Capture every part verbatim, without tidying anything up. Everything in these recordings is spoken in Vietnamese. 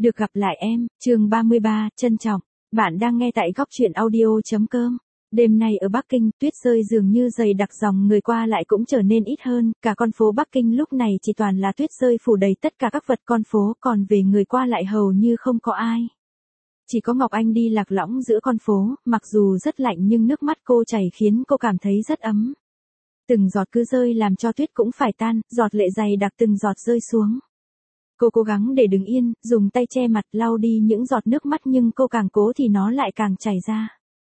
Được gặp lại em, chương ba mươi ba, trân trọng. Bạn đang nghe tại góc truyện audio.com. Đêm nay ở Bắc Kinh, tuyết rơi dường như dày đặc, dòng người qua lại cũng trở nên ít hơn, cả con phố Bắc Kinh lúc này chỉ toàn là tuyết rơi phủ đầy tất cả các vật con phố, còn về người qua lại hầu như không có ai. Chỉ có Ngọc Anh đi lạc lõng giữa con phố, mặc dù rất lạnh nhưng nước mắt cô chảy khiến cô cảm thấy rất ấm. Từng giọt cứ rơi làm cho tuyết cũng phải tan, giọt lệ dày đặc từng giọt rơi xuống. Cô cố gắng để đứng yên, dùng tay che mặt lau đi những giọt nước mắt nhưng cô càng cố thì nó lại càng chảy ra.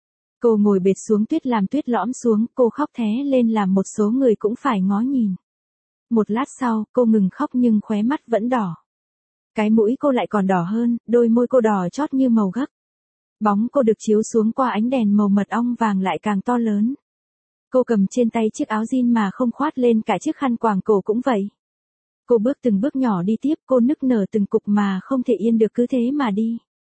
Cô ngồi bệt xuống tuyết làm tuyết lõm xuống, cô khóc thé lên làm một số người cũng phải ngó nhìn. Một lát sau, cô ngừng khóc nhưng khóe mắt vẫn đỏ. Cái mũi cô lại còn đỏ hơn, đôi môi cô đỏ chót như màu gấc. Bóng cô được chiếu xuống qua ánh đèn màu mật ong vàng lại càng to lớn. Cô cầm trên tay chiếc áo jean mà không khoát lên cả chiếc khăn quàng cổ cũng vậy. Cô bước từng bước nhỏ đi tiếp, cô nức nở từng cục mà không thể yên được cứ thế mà đi.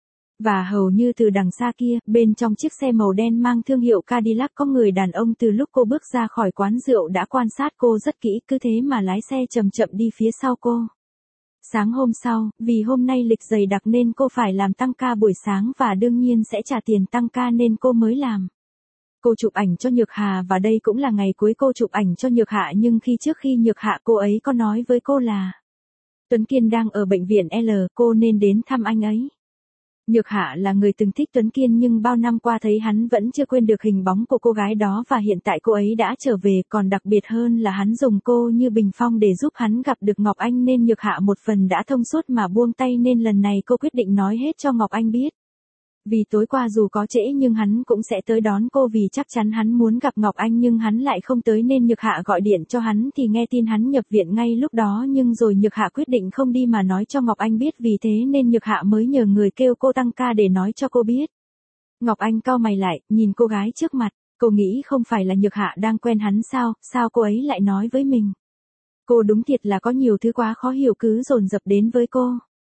Và hầu như từ đằng xa kia, bên trong chiếc xe màu đen mang thương hiệu Cadillac có người đàn ông từ lúc cô bước ra khỏi quán rượu đã quan sát cô rất kỹ, cứ thế mà lái xe chậm chậm đi phía sau cô. Sáng hôm sau, vì hôm nay lịch dày đặc nên cô phải làm tăng ca buổi sáng và đương nhiên sẽ trả tiền tăng ca nên cô mới làm. Cô chụp ảnh cho Nhược Hà và đây cũng là ngày cuối cô chụp ảnh cho Nhược Hạ, nhưng khi trước khi Nhược Hạ cô ấy có nói với cô là Tuấn Kiên đang ở bệnh viện L, cô nên đến thăm anh ấy. Nhược Hạ là người từng thích Tuấn Kiên nhưng bao năm qua thấy hắn vẫn chưa quên được hình bóng của cô gái đó và hiện tại cô ấy đã trở về, còn đặc biệt hơn là hắn dùng cô như bình phong để giúp hắn gặp được Ngọc Anh nên Nhược Hạ một phần đã thông suốt mà buông tay nên lần này cô quyết định nói hết cho Ngọc Anh biết. Vì tối qua dù có trễ nhưng hắn cũng sẽ tới đón cô vì chắc chắn hắn muốn gặp Ngọc Anh nhưng hắn lại không tới nên Nhược Hạ gọi điện cho hắn thì nghe tin hắn nhập viện ngay lúc đó nhưng rồi Nhược Hạ quyết định không đi mà nói cho Ngọc Anh biết vì thế nên Nhược Hạ mới nhờ người kêu cô tăng ca để nói cho cô biết. Ngọc Anh cau mày lại, nhìn cô gái trước mặt, cô nghĩ không phải là Nhược Hạ đang quen hắn sao, sao cô ấy lại nói với mình. Cô đúng thiệt là có nhiều thứ quá khó hiểu cứ dồn dập đến với cô.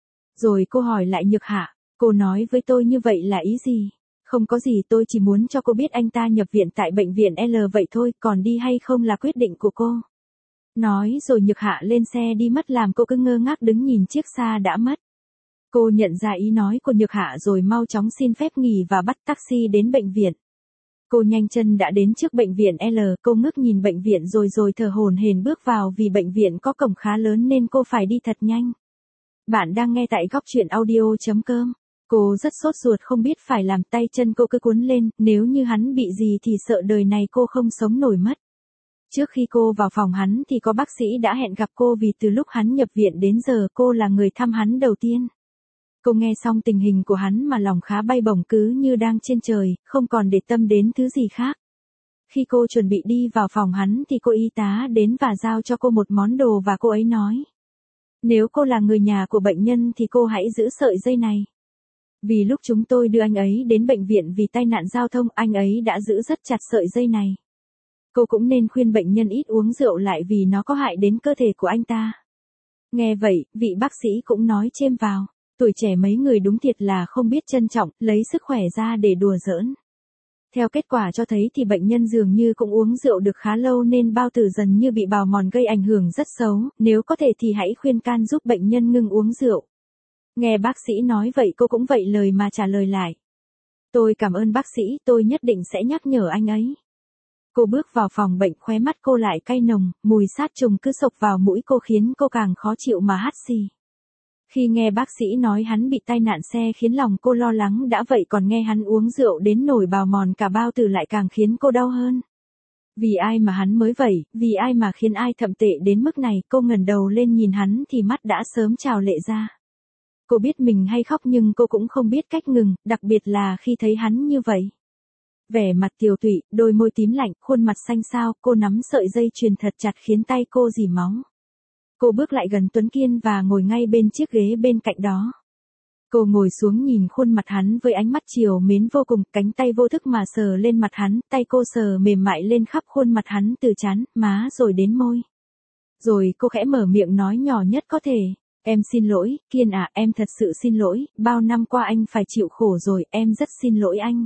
Rồi cô hỏi lại Nhược Hạ. Cô nói với tôi như vậy là ý gì? Không có gì, tôi chỉ muốn cho cô biết anh ta nhập viện tại bệnh viện L vậy thôi, còn đi hay không là quyết định của cô. Nói rồi Nhược Hạ lên xe đi mất làm cô cứ ngơ ngác đứng nhìn chiếc xa đã mất. Cô nhận ra ý nói của Nhược Hạ rồi mau chóng xin phép nghỉ và bắt taxi đến bệnh viện. Cô nhanh chân đã đến trước bệnh viện L, cô ngước nhìn bệnh viện rồi rồi thở hổn hển bước vào vì bệnh viện có cổng khá lớn nên cô phải đi thật nhanh. Bạn đang nghe tại góc truyện audio.com. Cô rất sốt ruột không biết phải làm, tay chân cô cứ cuốn lên, nếu như hắn bị gì thì sợ đời này cô không sống nổi mất. Trước khi cô vào phòng hắn thì có bác sĩ đã hẹn gặp cô vì từ lúc hắn nhập viện đến giờ cô là người thăm hắn đầu tiên. Cô nghe xong tình hình của hắn mà lòng khá bay bổng cứ như đang trên trời, không còn để tâm đến thứ gì khác. Khi cô chuẩn bị đi vào phòng hắn thì cô y tá đến và giao cho cô một món đồ và cô ấy nói. Nếu cô là người nhà của bệnh nhân thì cô hãy giữ sợi dây này. Vì lúc chúng tôi đưa anh ấy đến bệnh viện vì tai nạn giao thông, anh ấy đã giữ rất chặt sợi dây này. Cô cũng nên khuyên bệnh nhân ít uống rượu lại vì nó có hại đến cơ thể của anh ta. Nghe vậy, vị bác sĩ cũng nói chêm vào. Tuổi trẻ mấy người đúng thiệt là không biết trân trọng, lấy sức khỏe ra để đùa giỡn. Theo kết quả cho thấy thì bệnh nhân dường như cũng uống rượu được khá lâu nên bao tử dần như bị bào mòn gây ảnh hưởng rất xấu, nếu có thể thì hãy khuyên can giúp bệnh nhân ngừng uống rượu. Nghe bác sĩ nói vậy cô cũng vậy lời mà trả lời lại. Tôi cảm ơn bác sĩ, tôi nhất định sẽ nhắc nhở anh ấy. Cô bước vào phòng bệnh, khóe mắt cô lại cay nồng, mùi sát trùng cứ xộc vào mũi cô khiến cô càng khó chịu mà hắt xì. Khi nghe bác sĩ nói hắn bị tai nạn xe khiến lòng cô lo lắng đã vậy còn nghe hắn uống rượu đến nổi bào mòn cả bao tử lại càng khiến cô đau hơn. Vì ai mà hắn mới vậy, vì ai mà khiến ai thậm tệ đến mức này, cô ngẩng đầu lên nhìn hắn thì mắt đã sớm trào lệ ra. Cô biết mình hay khóc nhưng cô cũng không biết cách ngừng, đặc biệt là khi thấy hắn như vậy. Vẻ mặt tiều tụy, đôi môi tím lạnh, khuôn mặt xanh xao, cô nắm sợi dây chuyền thật chặt khiến tay cô rỉ máu. Cô bước lại gần Tuấn Kiên và ngồi ngay bên chiếc ghế bên cạnh đó. Cô ngồi xuống nhìn khuôn mặt hắn với ánh mắt trìu mến vô cùng, cánh tay vô thức mà sờ lên mặt hắn, tay cô sờ mềm mại lên khắp khuôn mặt hắn từ trán, má rồi đến môi. Rồi cô khẽ mở miệng nói nhỏ nhất có thể. Em xin lỗi, Kiên à, em thật sự xin lỗi, bao năm qua anh phải chịu khổ rồi, em rất xin lỗi anh.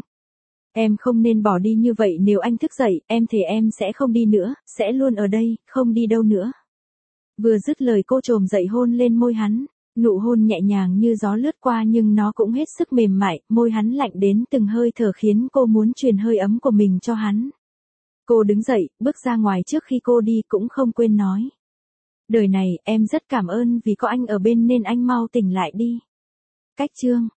Em không nên bỏ đi như vậy, nếu anh thức dậy, em thề em sẽ không đi nữa, sẽ luôn ở đây, không đi đâu nữa. Vừa dứt lời cô chồm dậy hôn lên môi hắn. Nụ hôn nhẹ nhàng như gió lướt qua nhưng nó cũng hết sức mềm mại, môi hắn lạnh đến từng hơi thở khiến cô muốn truyền hơi ấm của mình cho hắn. Cô đứng dậy, bước ra ngoài trước khi cô đi cũng không quên nói. Đời này, em rất cảm ơn vì có anh ở bên nên anh mau tỉnh lại đi. Cách chương